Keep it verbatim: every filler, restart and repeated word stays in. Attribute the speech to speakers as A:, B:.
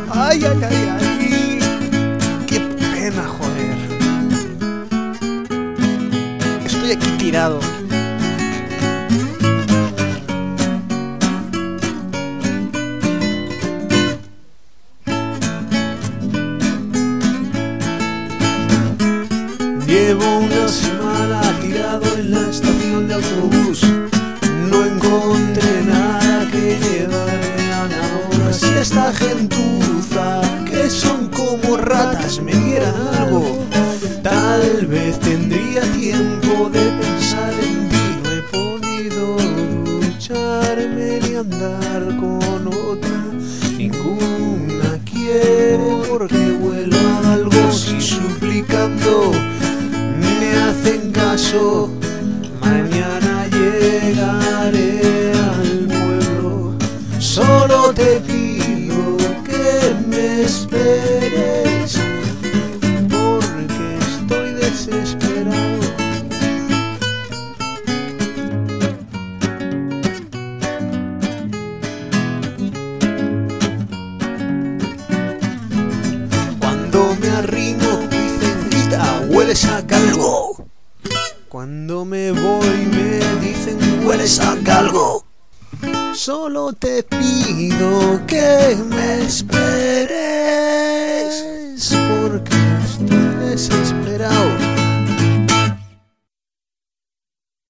A: Ay, ay, ay, ay. Qué pena, joder. Estoy aquí tirado. Llevo una semana tirado en la estación de autobús. No encontré nada que llevarme a Navona. Si esta gentuza, que son como ratas, me dieran algo, tal vez tendría tiempo de pensar en ti. No he podido ducharme ni andar con otra. Ninguna quiere porque huelo a algo. Si suplicando me hacen caso, mañana llegaré al pueblo. Solo te pido que me esperes, porque estoy desesperado. Cuando me arrimo dicen grita, hueles a calvo. Cuando me voy me dicen hueles a calvo. Solo te pido que me esperes, porque estoy desesperado.